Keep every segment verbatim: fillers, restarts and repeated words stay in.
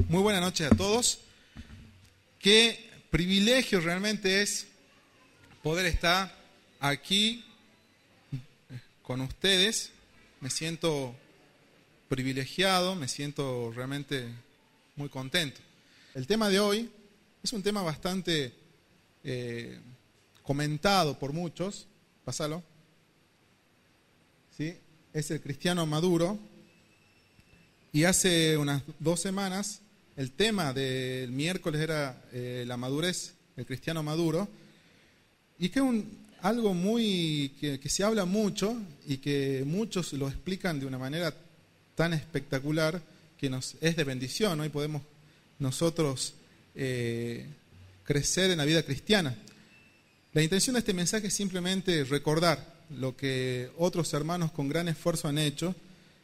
Muy buenas noches a todos. Qué privilegio realmente es poder estar aquí con ustedes. Me siento privilegiado, me siento realmente muy contento. El tema de hoy es un tema bastante eh, comentado por muchos. Pásalo. ¿Sí? Es el cristiano maduro. Y hace unas dos semanas el tema del miércoles era eh, la madurez, el cristiano maduro. Y que es un, algo muy que, que se habla mucho y que muchos lo explican de una manera tan espectacular que nos es de bendición, ¿no? Y podemos nosotros eh, crecer en la vida cristiana. La intención de este mensaje es simplemente recordar lo que otros hermanos con gran esfuerzo han hecho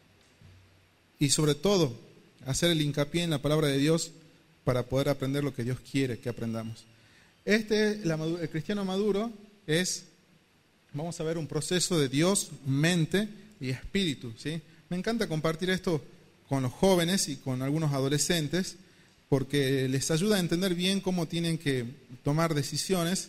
y sobre todo hacer el hincapié en la palabra de Dios para poder aprender lo que Dios quiere que aprendamos. Este, la, el cristiano maduro es, vamos a ver, un proceso de Dios, mente y espíritu, ¿sí? Me encanta compartir esto con los jóvenes y con algunos adolescentes porque les ayuda a entender bien cómo tienen que tomar decisiones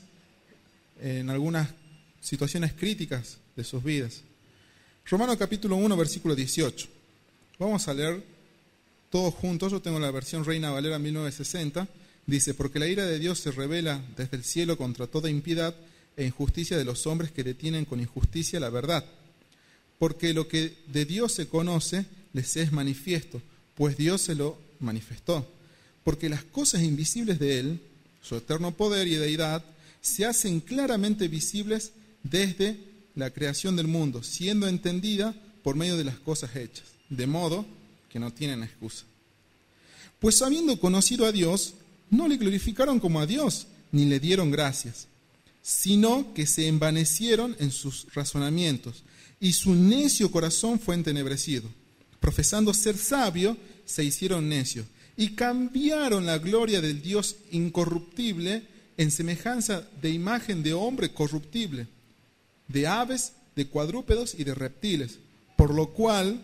en algunas situaciones críticas de sus vidas. Romanos capítulo uno, versículo dieciocho. Vamos a leer todos juntos. Yo tengo la versión Reina Valera mil novecientos sesenta. Dice, porque la ira de Dios se revela desde el cielo contra toda impiedad e injusticia de los hombres que detienen con injusticia la verdad. Porque lo que de Dios se conoce les es manifiesto, pues Dios se lo manifestó. Porque las cosas invisibles de Él, su eterno poder y deidad, se hacen claramente visibles desde la creación del mundo, siendo entendida por medio de las cosas hechas, de modo que no tienen excusa. Pues habiendo conocido a Dios, no le glorificaron como a Dios, ni le dieron gracias, sino que se envanecieron en sus razonamientos, y su necio corazón fue entenebrecido. Profesando ser sabio, se hicieron necios, y cambiaron la gloria del Dios incorruptible en semejanza de imagen de hombre corruptible, de aves, de cuadrúpedos y de reptiles, por lo cual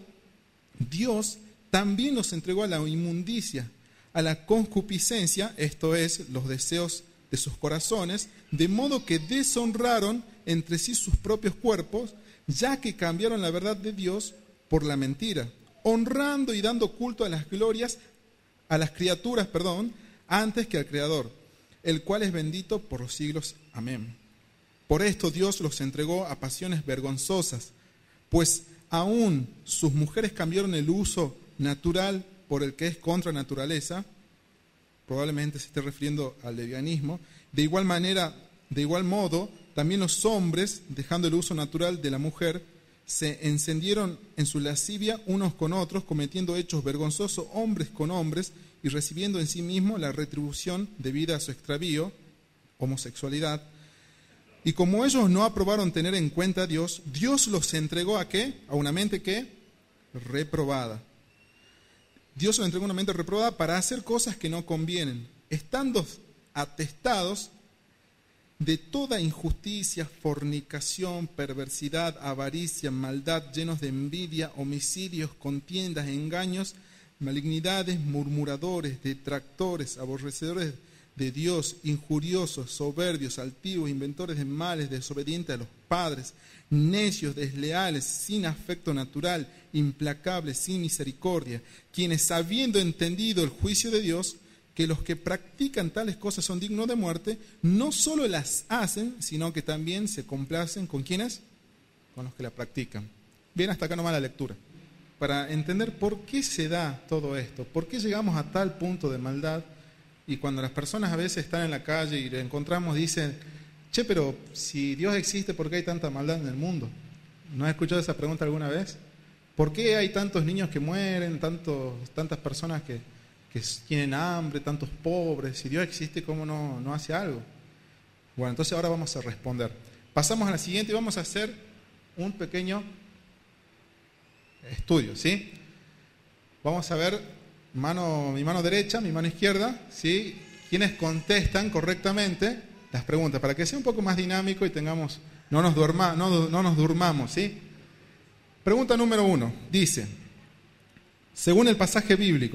Dios también los entregó a la inmundicia, a la concupiscencia, esto es, los deseos de sus corazones, de modo que deshonraron entre sí sus propios cuerpos, ya que cambiaron la verdad de Dios por la mentira, honrando y dando culto a las glorias, a las criaturas, perdón, antes que al Creador, el cual es bendito por los siglos. Amén. Por esto Dios los entregó a pasiones vergonzosas, pues aún sus mujeres cambiaron el uso natural por el que es contra naturaleza, probablemente se esté refiriendo al lesbianismo. De igual manera, de igual modo, también los hombres, dejando el uso natural de la mujer, se encendieron en su lascivia unos con otros, cometiendo hechos vergonzosos hombres con hombres y recibiendo en sí mismos la retribución debida a su extravío, homosexualidad. Y como ellos no aprobaron tener en cuenta a Dios, Dios los entregó ¿a qué? A una mente ¿qué? Reprobada. Dios los entregó a una mente reprobada para hacer cosas que no convienen, estando atestados de toda injusticia, fornicación, perversidad, avaricia, maldad, llenos de envidia, homicidios, contiendas, engaños, malignidades, murmuradores, detractores, aborrecedores de Dios, injuriosos, soberbios, altivos, inventores de males, desobedientes a los padres, necios, desleales, sin afecto natural, implacables, sin misericordia, quienes habiendo entendido el juicio de Dios, que los que practican tales cosas son dignos de muerte, no solo las hacen, sino que también se complacen con ¿quiénes? Con los que la practican. Bien, hasta acá nomás la lectura. Para entender por qué se da todo esto, por qué llegamos a tal punto de maldad, y cuando las personas a veces están en la calle y le encontramos, dicen, che, pero si Dios existe, ¿por qué hay tanta maldad en el mundo? ¿No has escuchado esa pregunta alguna vez? ¿Por qué hay tantos niños que mueren, tantos, tantas personas que, que tienen hambre, tantos pobres? Si Dios existe, ¿cómo no, no hace algo? Bueno, entonces ahora vamos a responder. Pasamos a la siguiente y vamos a hacer un pequeño estudio, ¿sí? Vamos a ver mano, mi mano derecha, mi mano izquierda, ¿sí? Quienes contestan correctamente las preguntas, para que sea un poco más dinámico y tengamos, no nos, durma, no, no nos durmamos, ¿sí? Pregunta número uno, dice, según el pasaje bíblico,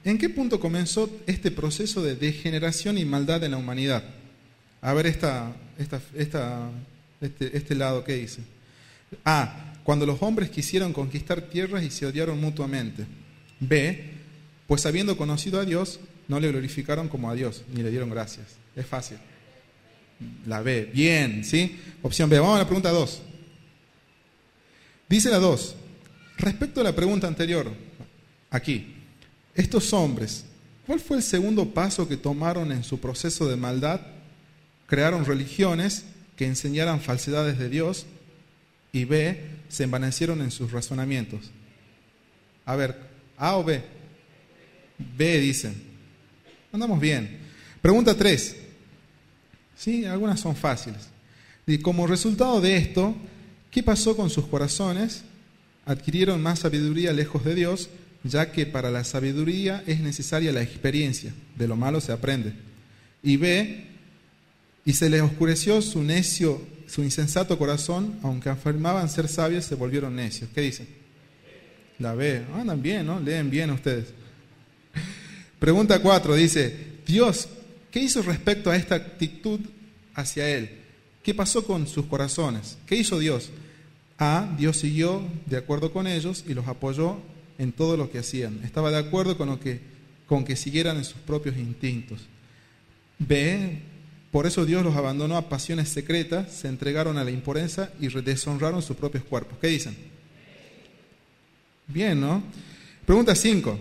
¿en qué punto comenzó este proceso de degeneración y maldad en la humanidad? A ver esta, esta, esta, este, este lado que dice. A, cuando los hombres quisieron conquistar tierras y se odiaron mutuamente. B, pues habiendo conocido a Dios, no le glorificaron como a Dios, ni le dieron gracias. Es fácil. La B, bien, ¿sí? Opción B. Vamos a la pregunta dos. Dice la dos, respecto a la pregunta anterior, aquí, estos hombres, ¿cuál fue el segundo paso que tomaron en su proceso de maldad? Crearon religiones que enseñaran falsedades de Dios y B, se envanecieron en sus razonamientos. A ver, A o B. B dicen. Andamos bien. Pregunta tres. Sí, algunas son fáciles. Y como resultado de esto, ¿qué pasó con sus corazones? Adquirieron más sabiduría lejos de Dios, ya que para la sabiduría es necesaria la experiencia. De lo malo se aprende. Y B, y se les oscureció su necio, su insensato corazón, aunque afirmaban ser sabios, se volvieron necios. ¿Qué dicen? La B. Andan bien, ¿no? Leen bien ustedes. Pregunta cuatro, dice, Dios, ¿qué hizo respecto a esta actitud hacia Él? ¿Qué pasó con sus corazones? ¿Qué hizo Dios? A, Dios siguió de acuerdo con ellos y los apoyó en todo lo que hacían. Estaba de acuerdo con, lo que, con que siguieran en sus propios instintos. B, por eso Dios los abandonó a pasiones secretas, se entregaron a la impureza y deshonraron sus propios cuerpos. ¿Qué dicen? Bien, ¿no? Pregunta cinco.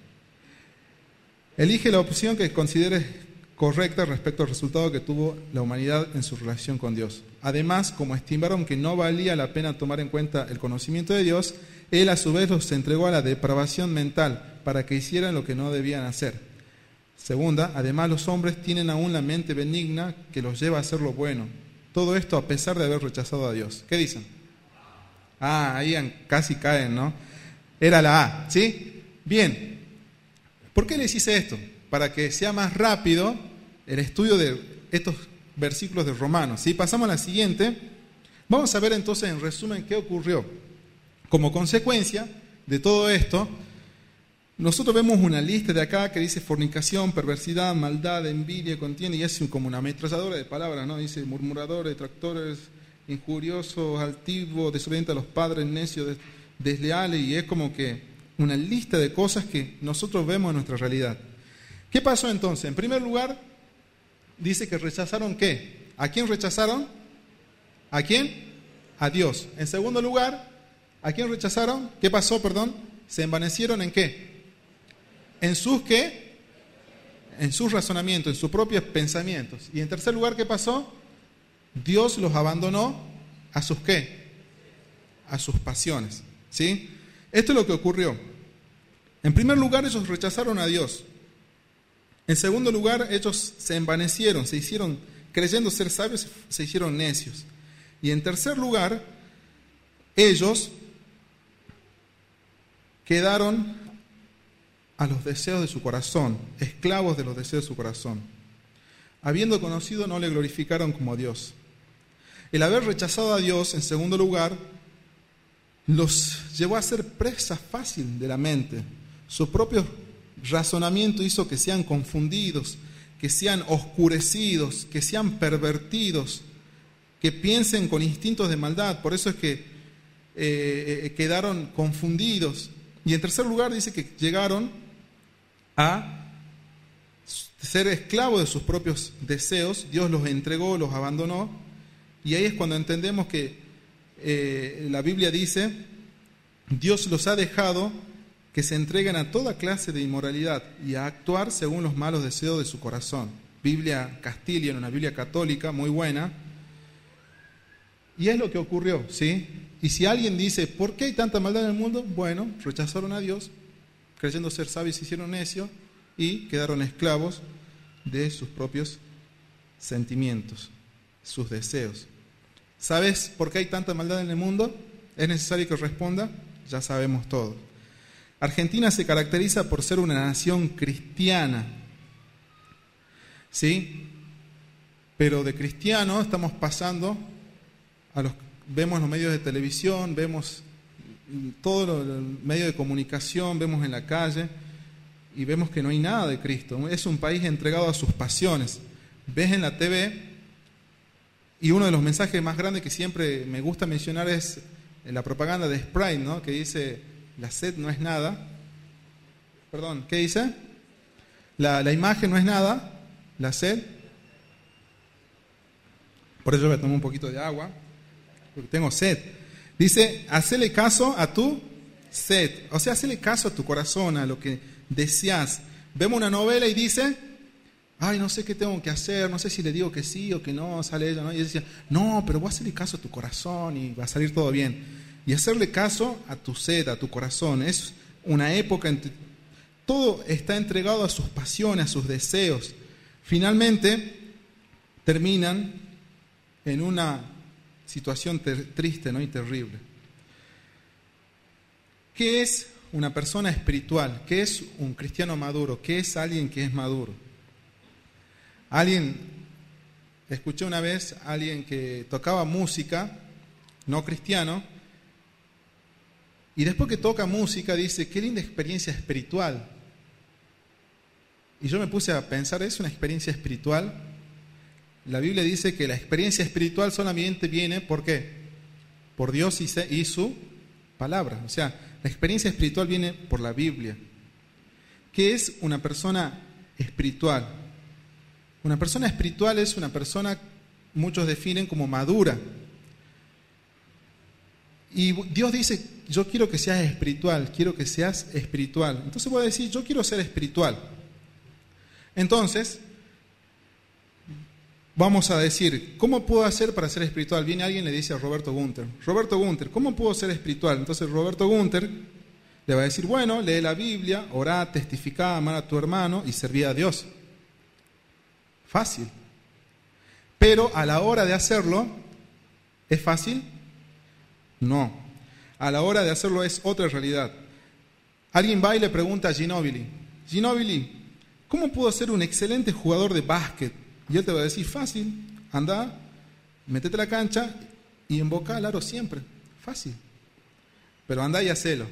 Elige la opción que consideres correcta respecto al resultado que tuvo la humanidad en su relación con Dios. Además, como estimaron que no valía la pena tomar en cuenta el conocimiento de Dios, Él a su vez los entregó a la depravación mental para que hicieran lo que no debían hacer. Segunda, además los hombres tienen aún la mente benigna que los lleva a hacer lo bueno. Todo esto a pesar de haber rechazado a Dios. ¿Qué dicen? Ah, ahí casi caen, ¿no? Era la A, ¿sí? Bien. ¿Por qué les hice esto? Para que sea más rápido el estudio de estos versículos de Romanos. ¿Sí? Pasamos a la siguiente. Vamos a ver entonces en resumen qué ocurrió. Como consecuencia de todo esto, nosotros vemos una lista de acá que dice fornicación, perversidad, maldad, envidia, contienda, y es como una ametralladora de palabras, ¿no? Dice murmuradores, detractores, injuriosos, altivos, desobedientes a los padres, necios, desleales, y es como que una lista de cosas que nosotros vemos en nuestra realidad. ¿Qué pasó entonces? En primer lugar, dice que rechazaron ¿qué? ¿A quién rechazaron? ¿A quién? A Dios. En segundo lugar, ¿a quién rechazaron? ¿Qué pasó, perdón? ¿Se envanecieron en qué? ¿En sus qué? En sus razonamientos, en sus propios pensamientos. Y en tercer lugar, ¿qué pasó? Dios los abandonó a sus qué? A sus pasiones. ¿Sí? Esto es lo que ocurrió. En primer lugar, ellos rechazaron a Dios. En segundo lugar, ellos se envanecieron, se hicieron, creyendo ser sabios, se hicieron necios. Y en tercer lugar, ellos quedaron a los deseos de su corazón, esclavos de los deseos de su corazón. Habiendo conocido, no le glorificaron como a Dios. El haber rechazado a Dios, en segundo lugar, los llevó a ser presa fácil de la mente. Su propio razonamiento hizo que sean confundidos, que sean oscurecidos, que sean pervertidos, que piensen con instintos de maldad. Por eso es que eh, quedaron confundidos. Y en tercer lugar dice que llegaron a ser esclavos de sus propios deseos. Dios los entregó, los abandonó. Y ahí es cuando entendemos que Eh, la Biblia dice, Dios los ha dejado que se entreguen a toda clase de inmoralidad y a actuar según los malos deseos de su corazón. Biblia Castilian, una Biblia católica muy buena. Y es lo que ocurrió, ¿sí? Y si alguien dice, ¿por qué hay tanta maldad en el mundo? Bueno, rechazaron a Dios, creyendo ser sabios se hicieron necios y quedaron esclavos de sus propios sentimientos, sus deseos. ¿Sabes por qué hay tanta maldad en el mundo? ¿Es necesario que responda? Ya sabemos todo. Argentina se caracteriza por ser una nación cristiana, ¿sí? Pero de cristiano estamos pasando a los, vemos los medios de televisión, vemos todos los medios de comunicación, vemos en la calle, y vemos que no hay nada de Cristo. Es un país entregado a sus pasiones. Ves en la T V, y uno de los mensajes más grandes que siempre me gusta mencionar es la propaganda de Sprite, ¿no? Que dice, la sed no es nada. Perdón, ¿qué dice? La, la imagen no es nada, la sed. Por eso voy a tomar un poquito de agua, porque tengo sed. Dice, hacele caso a tu sed. O sea, hacele caso a tu corazón, a lo que deseas. Vemos una novela y dice, ay, no sé qué tengo que hacer, no sé si le digo que sí o que no, sale ella, ¿no? Y ella decía, no, pero voy a hacerle caso a tu corazón y va a salir todo bien. Y hacerle caso a tu sed, a tu corazón. Es una época en que todo está entregado a sus pasiones, a sus deseos. Finalmente, terminan en una situación ter- triste, ¿no? Y terrible. ¿Qué es una persona espiritual? ¿Qué es un cristiano maduro? ¿Qué es alguien que es maduro? Alguien, escuché una vez a alguien que tocaba música, no cristiano, y después que toca música dice, qué linda experiencia espiritual. Y yo me puse a pensar, ¿es una experiencia espiritual? La Biblia dice que la experiencia espiritual solamente viene, ¿por qué? Por Dios y, se, y su palabra. O sea, la experiencia espiritual viene por la Biblia. ¿Qué es una persona espiritual? Una persona espiritual es una persona, muchos definen como madura. Y Dios dice, yo quiero que seas espiritual, quiero que seas espiritual. Entonces voy a decir, yo quiero ser espiritual. Entonces, vamos a decir, ¿cómo puedo hacer para ser espiritual? Viene alguien y le dice a Roberto Gunther, Roberto Gunther, ¿cómo puedo ser espiritual? Entonces Roberto Gunther le va a decir, bueno, lee la Biblia, orá, testificá, amar a tu hermano y serví a Dios. Fácil. Pero a la hora de hacerlo, ¿es fácil? No. A la hora de hacerlo es otra realidad. Alguien va y le pregunta a Ginóbili, Ginóbili, ¿cómo puedo ser un excelente jugador de básquet? Y él te va a decir, fácil, anda, métete a la cancha y emboca al aro siempre. Fácil. Pero anda y hacelo.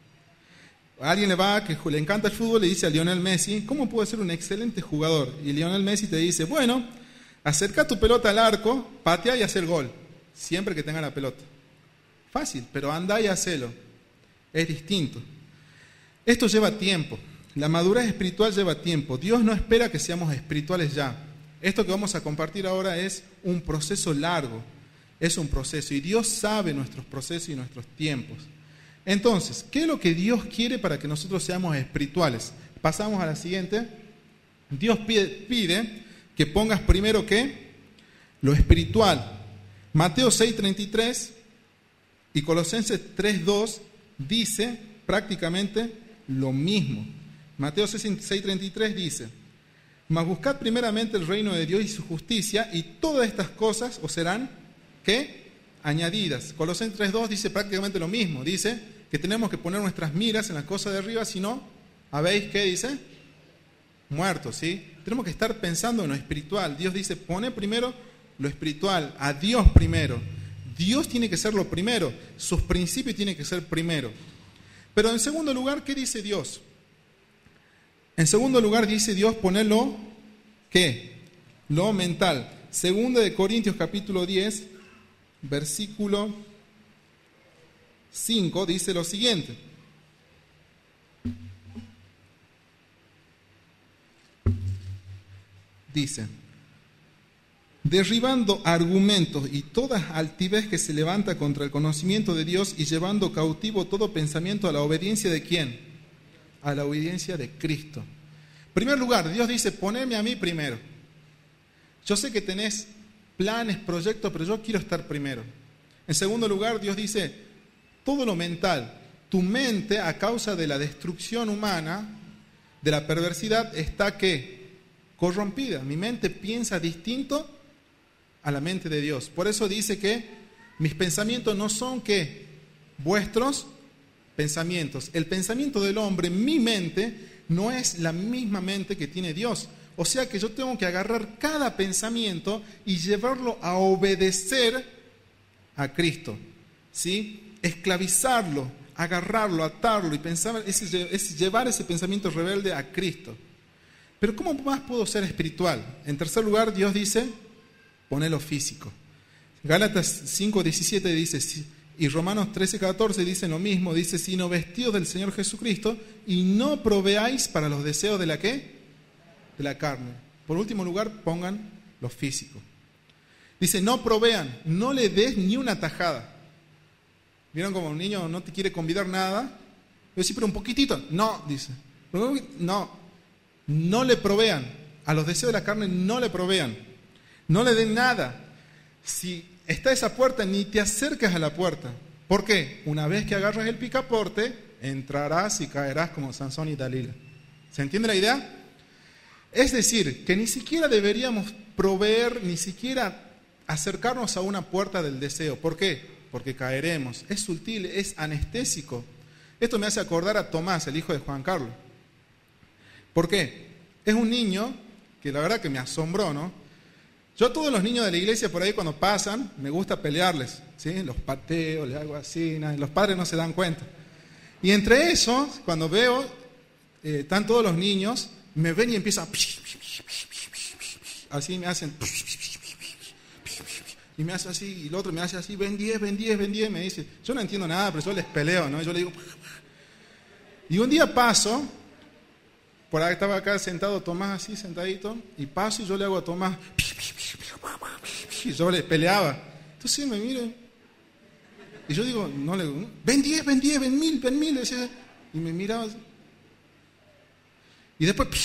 A alguien le va, que le encanta el fútbol, le dice a Lionel Messi, ¿cómo puedo ser un excelente jugador? Y Lionel Messi te dice, bueno, acerca tu pelota al arco, patea y haz el gol, siempre que tenga la pelota. Fácil, pero anda y hacelo. Es distinto. Esto lleva tiempo. La madurez espiritual lleva tiempo. Dios no espera que seamos espirituales ya. Esto que vamos a compartir ahora es un proceso largo. Es un proceso. Y Dios sabe nuestros procesos y nuestros tiempos. Entonces, ¿qué es lo que Dios quiere para que nosotros seamos espirituales? Pasamos a la siguiente. Dios pide, pide que pongas primero ¿qué? Lo espiritual. Mateo seis treinta y tres y Colosenses tres dos dice prácticamente lo mismo. Mateo seis treinta y tres dice, mas buscad primeramente el reino de Dios y su justicia, y todas estas cosas os serán, ¿qué? Añadidas. Colosenses tres dos dice prácticamente lo mismo. Dice que tenemos que poner nuestras miras en las cosas de arriba, si no, ¿habéis qué dice? Muertos, ¿sí? Tenemos que estar pensando en lo espiritual. Dios dice, pone primero lo espiritual, a Dios primero. Dios tiene que ser lo primero, sus principios tienen que ser primero. Pero en segundo lugar, ¿qué dice Dios? En segundo lugar dice Dios ponerlo, ¿qué? Lo mental. Segunda de Corintios capítulo diez, versículo cinco, dice lo siguiente. Dice, derribando argumentos y toda altivez que se levanta contra el conocimiento de Dios y llevando cautivo todo pensamiento a la obediencia de ¿quién? A la obediencia de Cristo. En primer lugar, Dios dice, poneme a mí primero. Yo sé que tenés planes, proyectos, pero yo quiero estar primero. En segundo lugar, Dios dice, todo lo mental, tu mente a causa de la destrucción humana, de la perversidad, está ¿qué? Corrompida. Mi mente piensa distinto a la mente de Dios. Por eso dice que mis pensamientos no son ¿qué? Vuestros pensamientos. El pensamiento del hombre, mi mente, no es la misma mente que tiene Dios. O sea que yo tengo que agarrar cada pensamiento y llevarlo a obedecer a Cristo, ¿sí? Esclavizarlo, agarrarlo, atarlo y pensar, es, es llevar ese pensamiento rebelde a Cristo. Pero ¿cómo más puedo ser espiritual? En tercer lugar, Dios dice, ponelo físico. Gálatas cinco diecisiete dice, y Romanos trece catorce dicen lo mismo, dice, sino vestidos del Señor Jesucristo y no proveáis para los deseos de la ¿qué? De la carne. Por último lugar, pongan lo físico. Dice, no provean, no le des ni una tajada. ¿Vieron como un niño no te quiere convidar nada? Yo sí, pero un poquitito. No, dice. No, no le provean. A los deseos de la carne no le provean. No le den nada. Si está esa puerta, ni te acercas a la puerta. ¿Por qué? Una vez que agarras el picaporte, entrarás y caerás como Sansón y Dalila. ¿Se entiende la idea? Es decir, que ni siquiera deberíamos proveer, ni siquiera acercarnos a una puerta del deseo. ¿Por qué? Porque caeremos. Es sutil, es anestésico. Esto me hace acordar a Tomás, el hijo de Juan Carlos. ¿Por qué? Es un niño que la verdad que me asombró, ¿no? Yo a todos los niños de la iglesia por ahí cuando pasan, me gusta pelearles, ¿sí? Los pateo, les hago así, ¿no? Los padres no se dan cuenta. Y entre esos, cuando veo, eh, están todos los niños, me ven y empiezan a... Así me hacen... Y me hace así, y el otro me hace así, ven diez, ven diez, ven diez, me dice, yo no entiendo nada, pero yo les peleo, ¿no? Yo le digo... Y un día paso, por ahí estaba acá sentado Tomás así, sentadito, y paso y yo le hago a Tomás... Y yo le peleaba. Entonces me mira, y yo digo, no le digo, ven diez, ven diez, ven mil, ven mil, decía, y me miraba así. Y después...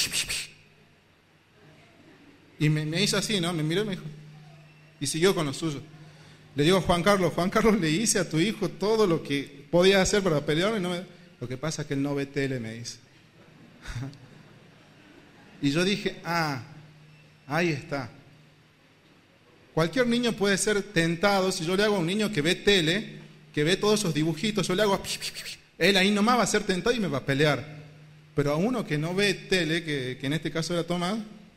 Y me, me hizo así, ¿no? Me miró y me dijo... Y siguió con lo suyo. Le digo a Juan Carlos, Juan Carlos, le hice a tu hijo todo lo que podía hacer para pelear. Y no me... Lo que pasa es que él no ve tele, me dice. Y yo dije, ah, ahí está. Cualquier niño puede ser tentado. Si yo le hago a un niño que ve tele, que ve todos esos dibujitos, yo le hago... Él ahí nomás va a ser tentado y me va a pelear. Pero a uno que no ve tele, que, que en este caso era Tomás,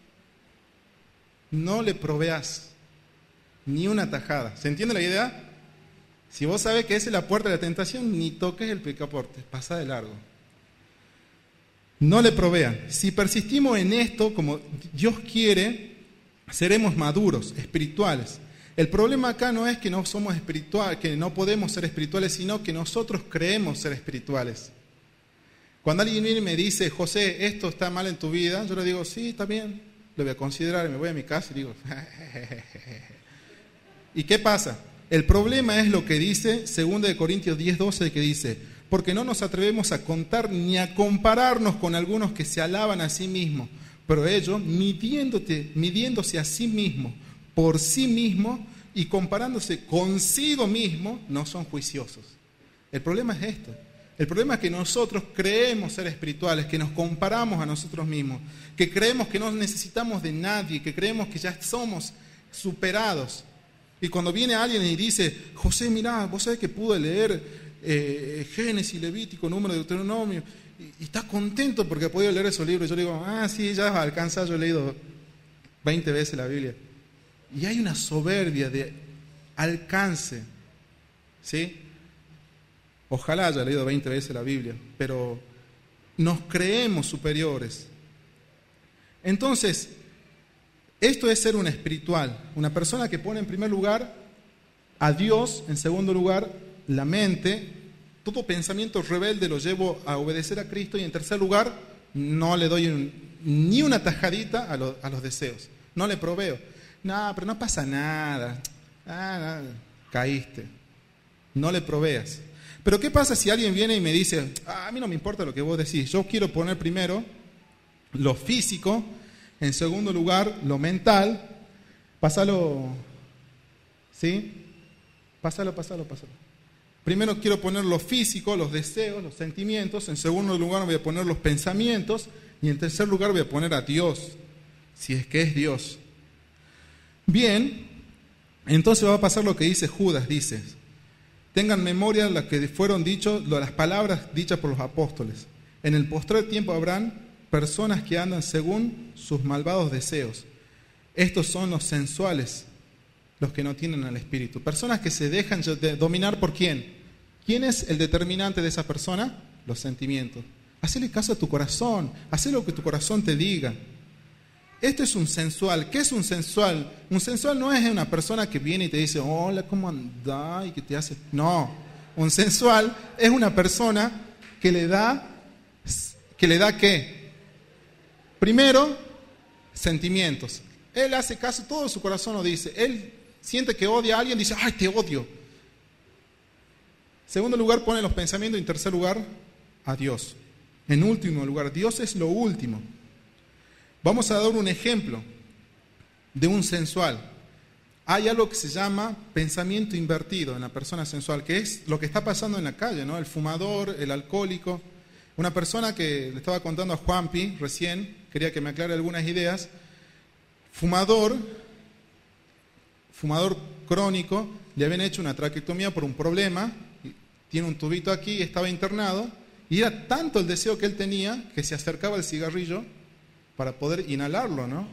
no le proveas ni una tajada. ¿Se entiende la idea? Si vos sabés que esa es la puerta de la tentación, ni toques el picaporte, pasa de largo. No le provean. Si persistimos en esto, como Dios quiere, seremos maduros, espirituales. El problema acá no es que no somos espirituales, que no podemos ser espirituales, sino que nosotros creemos ser espirituales. Cuando alguien viene y me dice, José, esto está mal en tu vida, yo le digo, sí, está bien, lo voy a considerar, y me voy a mi casa y digo, ¿y qué pasa? El problema es lo que dice segunda de Corintios diez doce, que dice, porque no nos atrevemos a contar ni a compararnos con algunos que se alaban a sí mismos, pero ellos, midiéndote, midiéndose a sí mismos, por sí mismos y comparándose consigo mismo, no son juiciosos. El problema es esto. El problema es que nosotros creemos ser espirituales, que nos comparamos a nosotros mismos, que creemos que no necesitamos de nadie, que creemos que ya somos superados. Y cuando viene alguien y dice, José, mirá, vos sabés que pude leer eh, Génesis, Levítico, Número, Deuteronomio, y, y está contento porque ha podido leer esos libros. Y yo le digo, ah, sí, ya alcanza, yo he leído veinte veces la Biblia. Y hay una soberbia de alcance, ¿sí? Ojalá haya leído veinte veces la Biblia, pero nos creemos superiores. Entonces, esto es ser un espiritual, una persona que pone en primer lugar a Dios, en segundo lugar la mente, todo pensamiento rebelde lo llevo a obedecer a Cristo, y en tercer lugar no le doy un, ni una tajadita a, lo, a los deseos, no le proveo. No, pero no pasa nada, ah, no, caíste, no le proveas. Pero ¿qué pasa si alguien viene y me dice, ah, a mí no me importa lo que vos decís, yo quiero poner primero lo físico, en segundo lugar lo mental, pásalo, ¿sí? Pásalo, pásalo, pásalo. Primero quiero poner lo físico, los deseos, los sentimientos, en segundo lugar voy a poner los pensamientos, y en tercer lugar voy a poner a Dios, si es que es Dios. Bien, entonces va a pasar lo que dice Judas, dice, tengan memoria las que fueron dichos, las palabras dichas por los apóstoles. En el postrer tiempo habrán personas que andan según sus malvados deseos. Estos son los sensuales, los que no tienen al Espíritu. Personas que se dejan dominar ¿por quién? ¿Quién es el determinante de esa persona? Los sentimientos. Hacele caso a tu corazón, haz lo que tu corazón te diga. Esto es un sensual. ¿Qué es un sensual? Un sensual no es una persona que viene y te dice, hola, ¿cómo andás? Y que te hace... No, un sensual es una persona que le da, que le da ¿qué? Primero, sentimientos. Él hace caso, todo su corazón lo dice. Él siente que odia a alguien, dice, ay, te odio. Segundo lugar, pone los pensamientos. En tercer lugar, a Dios. En último lugar, Dios es lo último. Vamos a dar un ejemplo de un sensual. Hay algo que se llama pensamiento invertido en la persona sensual, que es lo que está pasando en la calle, ¿no? El fumador, el alcohólico. Una persona que le estaba contando a Juanpi recién, quería que me aclare algunas ideas. Fumador, fumador crónico, le habían hecho una traqueotomía por un problema, tiene un tubito aquí, estaba internado, y era tanto el deseo que él tenía que se acercaba al cigarrillo para poder inhalarlo, ¿no?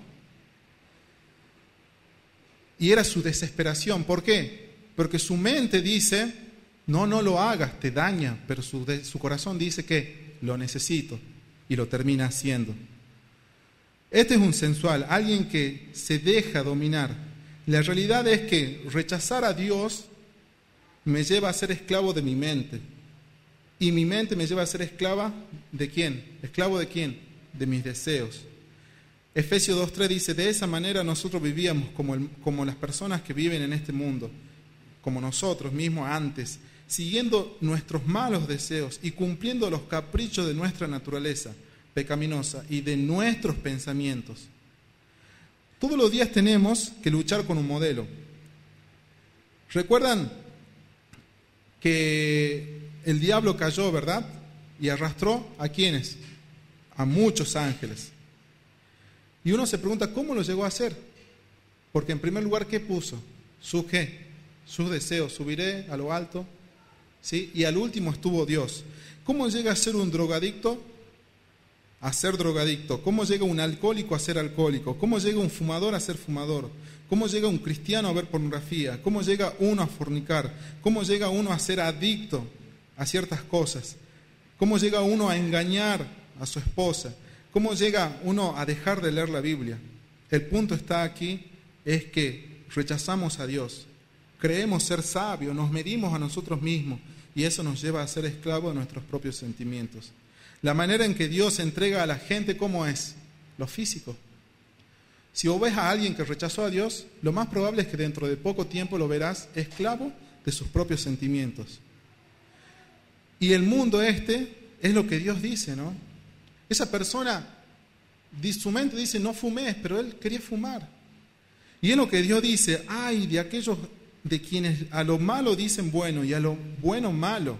Y era su desesperación. ¿Por qué? Porque su mente dice, no, no lo hagas, te daña, pero su, de, su corazón dice que lo necesito, y lo termina haciendo. Este es un sensual, alguien que se deja dominar. La realidad es que rechazar a Dios me lleva a ser esclavo de mi mente. Y mi mente me lleva a ser esclava ¿de quién? ¿Esclavo de quién? De mis deseos. Efesios dos tres dice, de esa manera nosotros vivíamos como, el, como las personas que viven en este mundo, como nosotros mismos antes, siguiendo nuestros malos deseos y cumpliendo los caprichos de nuestra naturaleza pecaminosa y de nuestros pensamientos. Todos los días tenemos que luchar con un modelo. ¿Recuerdan que el diablo cayó, verdad? Y arrastró ¿a quiénes? A muchos ángeles. Y uno se pregunta, ¿cómo lo llegó a hacer? Porque en primer lugar, ¿qué puso? ¿Su qué? Sus deseos. Subiré a lo alto, ¿sí? Y al último estuvo Dios. ¿Cómo llega a ser un drogadicto a ser drogadicto? ¿Cómo llega un alcohólico a ser alcohólico? ¿Cómo llega un fumador a ser fumador? ¿Cómo llega un cristiano a ver pornografía? ¿Cómo llega uno a fornicar? ¿Cómo llega uno a ser adicto a ciertas cosas? ¿Cómo llega uno a engañar a su esposa? ¿Cómo llega uno a dejar de leer la Biblia? El punto está aquí, es que rechazamos a Dios. Creemos ser sabios, nos medimos a nosotros mismos y eso nos lleva a ser esclavos de nuestros propios sentimientos. La manera en que Dios entrega a la gente, ¿cómo es? Lo físico. Si vos ves a alguien que rechazó a Dios, lo más probable es que dentro de poco tiempo lo verás esclavo de sus propios sentimientos. Y el mundo este es lo que Dios dice, ¿no? Esa persona, su mente dice, no fumes, pero él quería fumar. Y es lo que Dios dice, ay, de aquellos de quienes a lo malo dicen bueno y a lo bueno malo.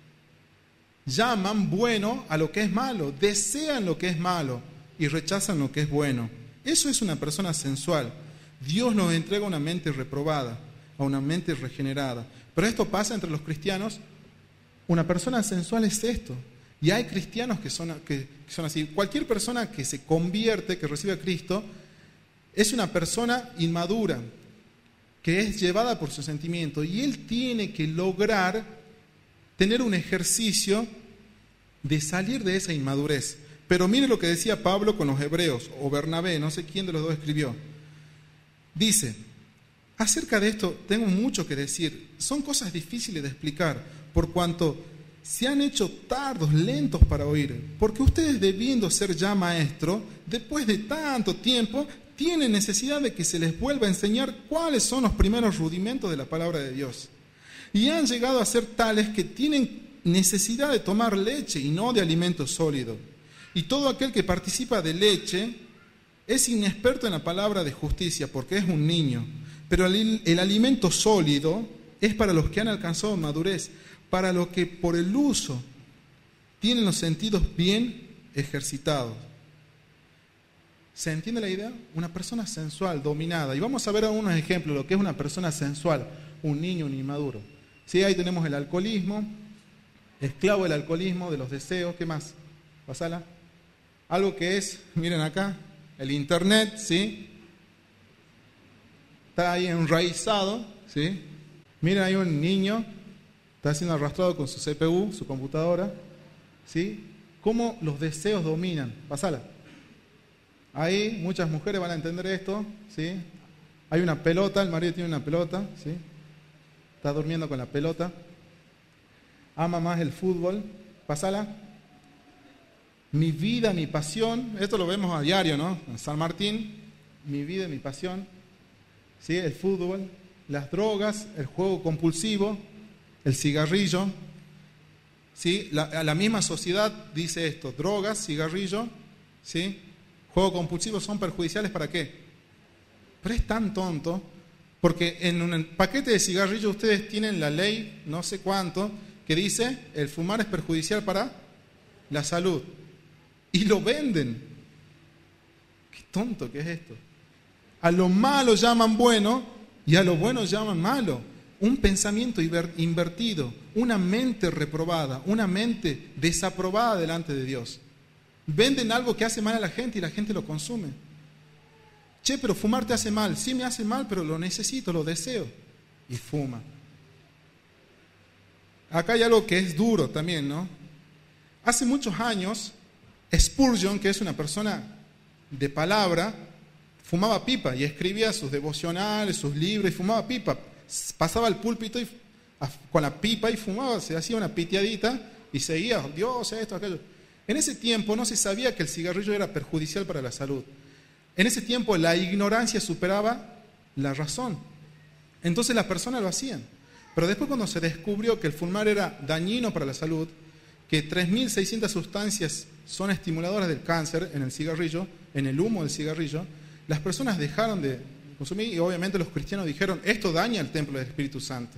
Llaman bueno a lo que es malo, desean lo que es malo y rechazan lo que es bueno. Eso es una persona sensual. Dios nos entrega una mente reprobada, a una mente regenerada. Pero esto pasa entre los cristianos. Una persona sensual es esto. Y hay cristianos que son, que, que son así. Cualquier persona que se convierte, que recibe a Cristo, es una persona inmadura, que es llevada por su sentimiento. Y él tiene que lograr tener un ejercicio de salir de esa inmadurez. Pero mire lo que decía Pablo con los hebreos, o Bernabé, no sé quién de los dos escribió. Dice, acerca de esto tengo mucho que decir. Son cosas difíciles de explicar, por cuanto se han hecho tardos, lentos para oír. Porque ustedes, debiendo ser ya maestros, después de tanto tiempo, tienen necesidad de que se les vuelva a enseñar cuáles son los primeros rudimentos de la palabra de Dios. Y han llegado a ser tales que tienen necesidad de tomar leche y no de alimento sólido. Y todo aquel que participa de leche es inexperto en la palabra de justicia, porque es un niño. Pero el, el alimento sólido es para los que han alcanzado madurez, para los que por el uso tienen los sentidos bien ejercitados. ¿Se entiende la idea? Una persona sensual, dominada. Y vamos a ver algunos ejemplos de lo que es una persona sensual, un niño, un inmaduro. Sí, ahí tenemos el alcoholismo, esclavo del alcoholismo, de los deseos. ¿Qué más? Pasala. Algo que es, miren acá, el internet, ¿sí? Está ahí enraizado, ¿sí? Miren, hay un niño está siendo arrastrado con su C P U, su computadora, ¿sí? Cómo los deseos dominan. Pasala. Ahí muchas mujeres van a entender esto, ¿sí? Hay una pelota, el marido tiene una pelota, ¿sí? Está durmiendo con la pelota. Ama más el fútbol. Pasala. Mi vida, mi pasión, esto lo vemos a diario, ¿no? En San Martín, mi vida, mi pasión, ¿sí? El fútbol, las drogas, el juego compulsivo, el cigarrillo, ¿sí? La, la misma sociedad dice esto, drogas, cigarrillo, ¿sí? Juego compulsivo son perjudiciales ¿para qué? Pero es tan tonto, porque en un paquete de cigarrillos ustedes tienen la ley, no sé cuánto, que dice el fumar es perjudicial para la salud. Y lo venden. Qué tonto que es esto. A lo malo llaman bueno y a lo bueno llaman malo. Un pensamiento invertido, una mente reprobada, una mente desaprobada delante de Dios. Venden algo que hace mal a la gente y la gente lo consume. Che, pero fumar te hace mal. Sí me hace mal, pero lo necesito, lo deseo. Y fuma. Acá hay algo que es duro también, ¿no? Hace muchos años, Spurgeon, que es una persona de palabra, fumaba pipa y escribía sus devocionales, sus libros, y fumaba pipa. Pasaba al púlpito y, a, con la pipa y fumaba, se hacía una piteadita y seguía, Dios, esto, aquello. En ese tiempo no se sabía que el cigarrillo era perjudicial para la salud. En ese tiempo la ignorancia superaba la razón. Entonces las personas lo hacían. Pero después cuando se descubrió que el fumar era dañino para la salud, que tres mil seiscientas sustancias son estimuladoras del cáncer en el cigarrillo, en el humo del cigarrillo, las personas dejaron de consumir y obviamente los cristianos dijeron, esto daña el templo del Espíritu Santo.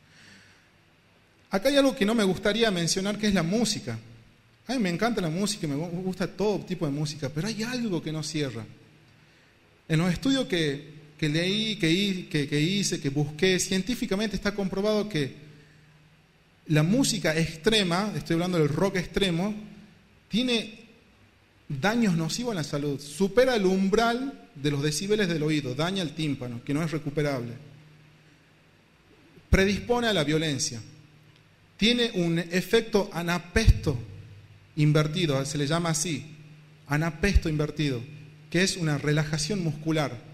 Acá hay algo que no me gustaría mencionar, que es la música. A mí me encanta la música, me gusta todo tipo de música, pero hay algo que no cierra. En los estudios que, que leí, que, que, que hice, que busqué, científicamente está comprobado que la música extrema, estoy hablando del rock extremo, tiene daños nocivos en la salud. Supera el umbral de los decibeles del oído, daña el tímpano, que no es recuperable. Predispone a la violencia. Tiene un efecto anapesto invertido, se le llama así, anapesto invertido, que es una relajación muscular.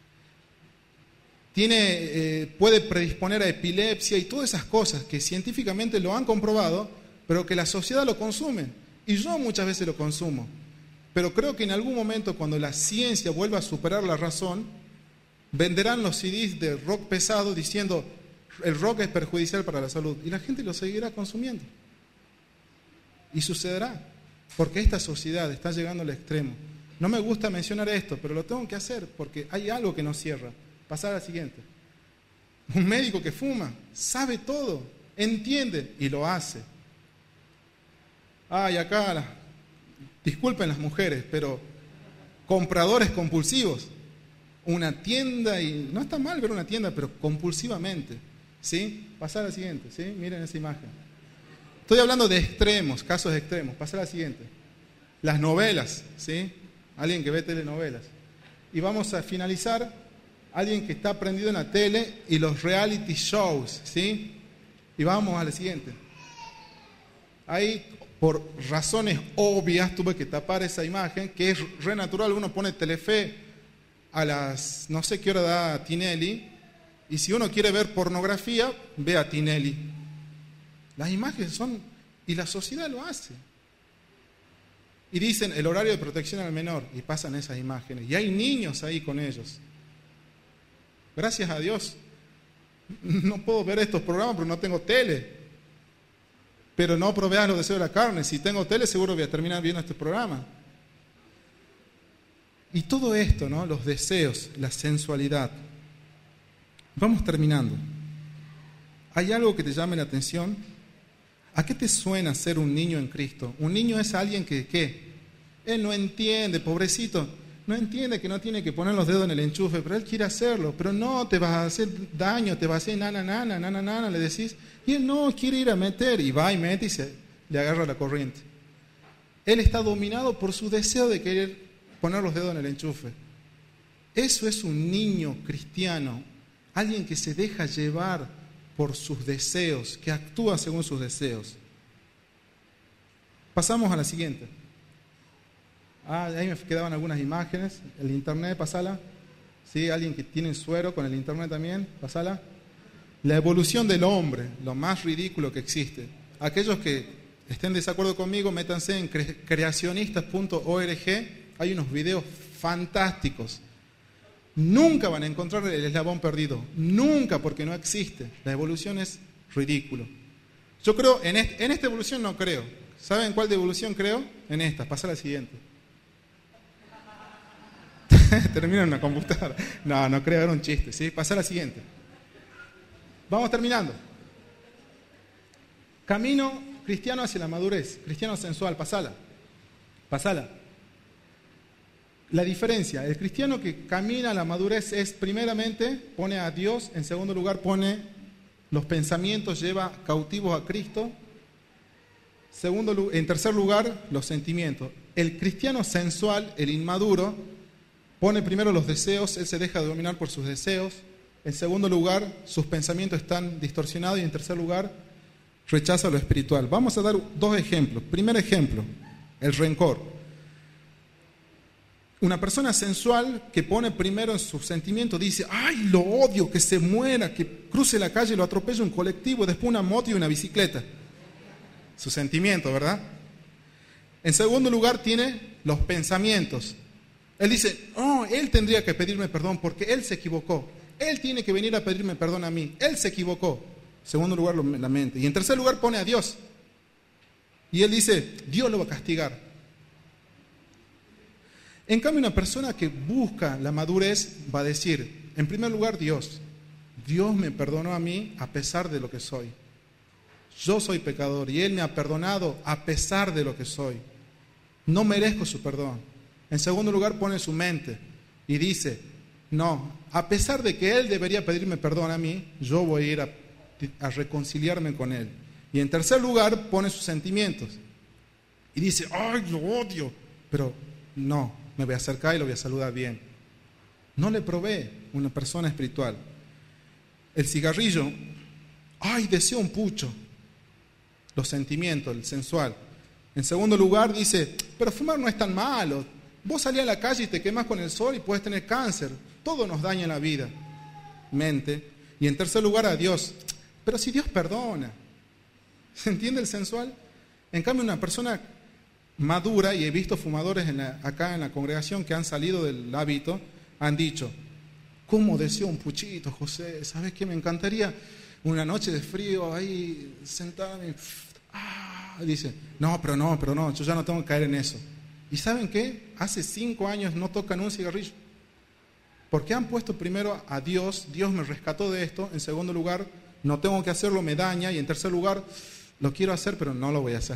Tiene, eh, puede predisponer a epilepsia y todas esas cosas que científicamente lo han comprobado, pero que la sociedad lo consume. Y yo muchas veces lo consumo. Pero creo que en algún momento, cuando la ciencia vuelva a superar la razón, venderán los C Ds de rock pesado diciendo el rock es perjudicial para la salud. Y la gente lo seguirá consumiendo. Y sucederá, porque esta sociedad está llegando al extremo. No me gusta mencionar esto, pero lo tengo que hacer porque hay algo que nos cierra. Pasar al siguiente. Un médico que fuma, sabe todo, entiende y lo hace. Ay, acá, la, disculpen las mujeres, pero compradores compulsivos. Una tienda, y no está mal ver una tienda, pero compulsivamente. ¿Sí? Pasar al siguiente, ¿sí? Miren esa imagen. Estoy hablando de extremos, casos extremos. Pasar al siguiente. Las novelas, ¿sí? Alguien que ve telenovelas. Y vamos a finalizar. Alguien que está prendido en la tele y los reality shows, ¿sí? Y vamos a la siguiente. Ahí, por razones obvias, tuve que tapar esa imagen, que es re natural. Uno pone Telefe a las, no sé qué hora da Tinelli, y si uno quiere ver pornografía, ve a Tinelli. Las imágenes son, y la sociedad lo hace. Y dicen el horario de protección al menor, y pasan esas imágenes. Y hay niños ahí con ellos. Gracias a Dios, no puedo ver estos programas porque no tengo tele. Pero no proveas los deseos de la carne. Si tengo tele, seguro voy a terminar viendo este programa. Y todo esto, ¿no? Los deseos, la sensualidad. Vamos terminando. ¿Hay algo que te llame la atención? ¿A qué te suena ser un niño en Cristo? Un niño es alguien que, ¿qué? Él no entiende, pobrecito. No entiende que no tiene que poner los dedos en el enchufe, pero él quiere hacerlo. Pero no, te vas a hacer daño, te vas a hacer nana, nana, nana, nana, le decís. Y él no, quiere ir a meter, y va y mete y se le agarra la corriente. Él está dominado por su deseo de querer poner los dedos en el enchufe. Eso es un niño cristiano, alguien que se deja llevar por sus deseos, que actúa según sus deseos. Pasamos a la siguiente. Ah, ahí me quedaban algunas imágenes. El internet, pasala. ¿Sí? Alguien que tiene suero con el internet también, pasala. La evolución del hombre, lo más ridículo que existe. Aquellos que estén en desacuerdo conmigo, métanse en cre- creacionistas punto org. Hay unos videos fantásticos. Nunca van a encontrar el eslabón perdido. Nunca, porque no existe. La evolución es ridículo. Yo creo, en, este, en esta evolución no creo. ¿Saben cuál de evolución creo? En esta. Pasa a la siguiente. Termina en una computadora. No, no creo, era un chiste. ¿Sí? Pasa a la siguiente. Vamos terminando. Camino cristiano hacia la madurez. Cristiano sensual. Pasala. Pasala. La diferencia. El cristiano que camina a la madurez es, primeramente, pone a Dios. En segundo lugar, pone los pensamientos, lleva cautivos a Cristo. Segundo, en tercer lugar, los sentimientos. El cristiano sensual, el inmaduro, pone primero los deseos, él se deja de dominar por sus deseos. En segundo lugar, sus pensamientos están distorsionados. Y en tercer lugar, rechaza lo espiritual. Vamos a dar dos ejemplos. Primer ejemplo, el rencor. Una persona sensual que pone primero en sus sentimientos, dice, ¡ay, lo odio, que se muera, que cruce la calle y lo atropelle un colectivo, después una moto y una bicicleta! Su sentimiento, ¿verdad? En segundo lugar, tiene los pensamientos. Él dice, oh, él tendría que pedirme perdón porque él se equivocó. Él tiene que venir a pedirme perdón a mí. Él se equivocó. En segundo lugar, la mente. Y en tercer lugar, pone a Dios. Y él dice, Dios lo va a castigar. En cambio, una persona que busca la madurez va a decir, en primer lugar, Dios. Dios me perdonó a mí a pesar de lo que soy. Yo soy pecador y Él me ha perdonado a pesar de lo que soy. No merezco su perdón. En segundo lugar, pone su mente y dice, no, a pesar de que Él debería pedirme perdón a mí, yo voy a ir a, a reconciliarme con Él. Y en tercer lugar, pone sus sentimientos y dice, ay, lo odio, pero no, me voy a acercar y lo voy a saludar bien. No le provee una persona espiritual. El cigarrillo, ay, deseo un pucho. Los sentimientos, el sensual. En segundo lugar, dice, pero fumar no es tan malo. Vos salís a la calle y te quemás con el sol y puedes tener cáncer. Todo nos daña la vida. Mente. Y en tercer lugar, a Dios. Pero si Dios perdona. ¿Se entiende el sensual? En cambio, una persona madura, y he visto fumadores en la, acá en la congregación que han salido del hábito, han dicho, ¿cómo deseo un puchito, José? ¿Sabes qué? Me encantaría una noche de frío ahí sentada y... Ah, dice, no, pero no, pero no, yo ya no tengo que caer en eso. ¿Y saben qué? Hace cinco años no tocan un cigarrillo. Porque han puesto primero a Dios, Dios me rescató de esto. En segundo lugar, no tengo que hacerlo, me daña. Y en tercer lugar, lo quiero hacer, pero no lo voy a hacer.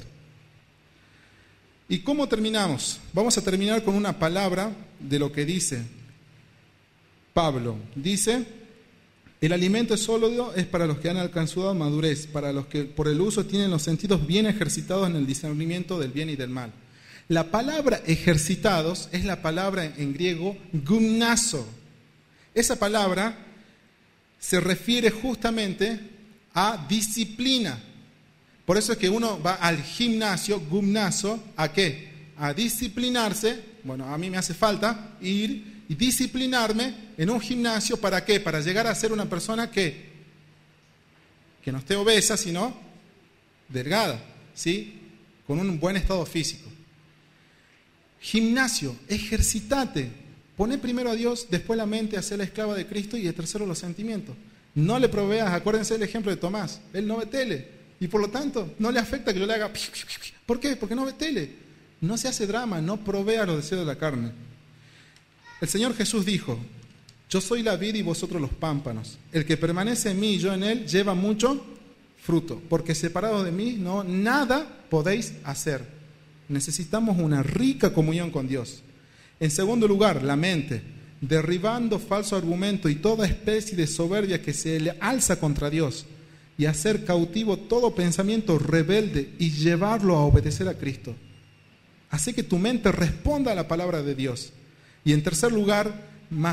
¿Y cómo terminamos? Vamos a terminar con una palabra de lo que dice Pablo. Dice, el alimento sólido es para los que han alcanzado madurez, para los que por el uso tienen los sentidos bien ejercitados en el discernimiento del bien y del mal. La palabra ejercitados es la palabra en griego gymnazo. Esa palabra se refiere justamente a disciplina. Por eso es que uno va al gimnasio, gymnazo, ¿a qué? A disciplinarse. Bueno, a mí me hace falta ir y disciplinarme en un gimnasio. ¿Para qué? Para llegar a ser una persona que, que no esté obesa, sino delgada, ¿sí? Con un buen estado físico. Gimnasio, ejercitate. Poné primero a Dios, después la mente, hacer la esclava de Cristo y el tercero los sentimientos. No le proveas, acuérdense del ejemplo de Tomás. Él no ve tele y por lo tanto no le afecta que yo le haga... ¿Por qué? Porque no ve tele. No se hace drama, no provea los deseos de la carne. El Señor Jesús dijo, yo soy la vid y vosotros los pámpanos. El que permanece en mí y yo en él lleva mucho fruto, porque separados de mí no nada podéis hacer. Necesitamos una rica comunión con Dios. En segundo lugar, la mente, derribando falso argumento y toda especie de soberbia que se le alza contra Dios, y hacer cautivo todo pensamiento rebelde y llevarlo a obedecer a Cristo. Así que tu mente responda a la palabra de Dios. Y en tercer lugar, más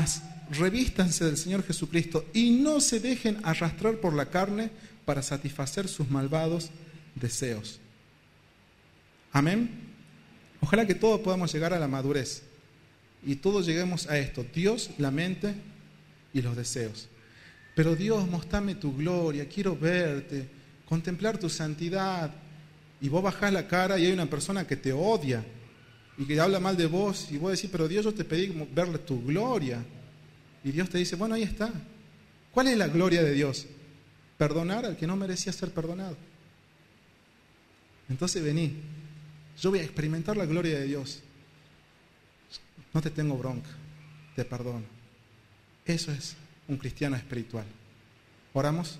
revístanse del Señor Jesucristo y no se dejen arrastrar por la carne para satisfacer sus malvados deseos. Amén. Ojalá que todos podamos llegar a la madurez y todos lleguemos a esto: Dios, la mente y los deseos. Pero Dios, mostrame tu gloria, quiero verte, contemplar tu santidad. Y vos bajás la cara y hay una persona que te odia y que habla mal de vos, y vos decís: pero Dios, yo te pedí verle tu gloria. Y Dios te dice: bueno, ahí está. ¿Cuál es la gloria de Dios? Perdonar al que no merecía ser perdonado. Entonces vení, yo voy a experimentar la gloria de Dios. No te tengo bronca, te perdono. Eso es un cristiano espiritual. ¿Oramos?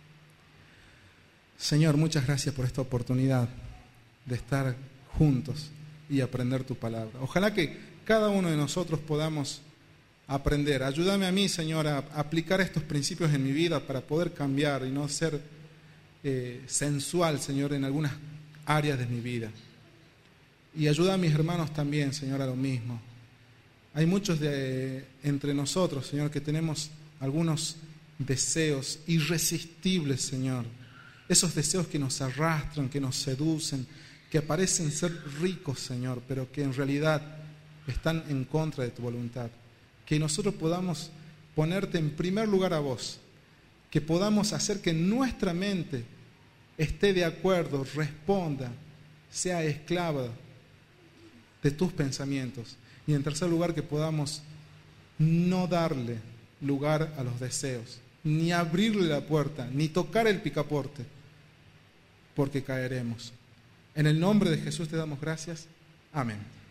Señor, muchas gracias por esta oportunidad de estar juntos y aprender tu palabra. Ojalá que cada uno de nosotros podamos aprender. Ayúdame a mí, Señor, a aplicar estos principios en mi vida para poder cambiar y no ser eh, sensual, Señor, en algunas áreas de mi vida. Y ayuda a mis hermanos también, Señor, a lo mismo. Hay muchos de entre nosotros, Señor, que tenemos algunos deseos irresistibles, Señor. Esos deseos que nos arrastran, que nos seducen, que parecen ser ricos, Señor, pero que en realidad están en contra de tu voluntad. Que nosotros podamos ponerte en primer lugar a vos, que podamos hacer que nuestra mente esté de acuerdo, responda, sea esclava de tus pensamientos. Y en tercer lugar, que podamos no darle lugar a los deseos, ni abrirle la puerta, ni tocar el picaporte, porque caeremos. En el nombre de Jesús te damos gracias. Amén.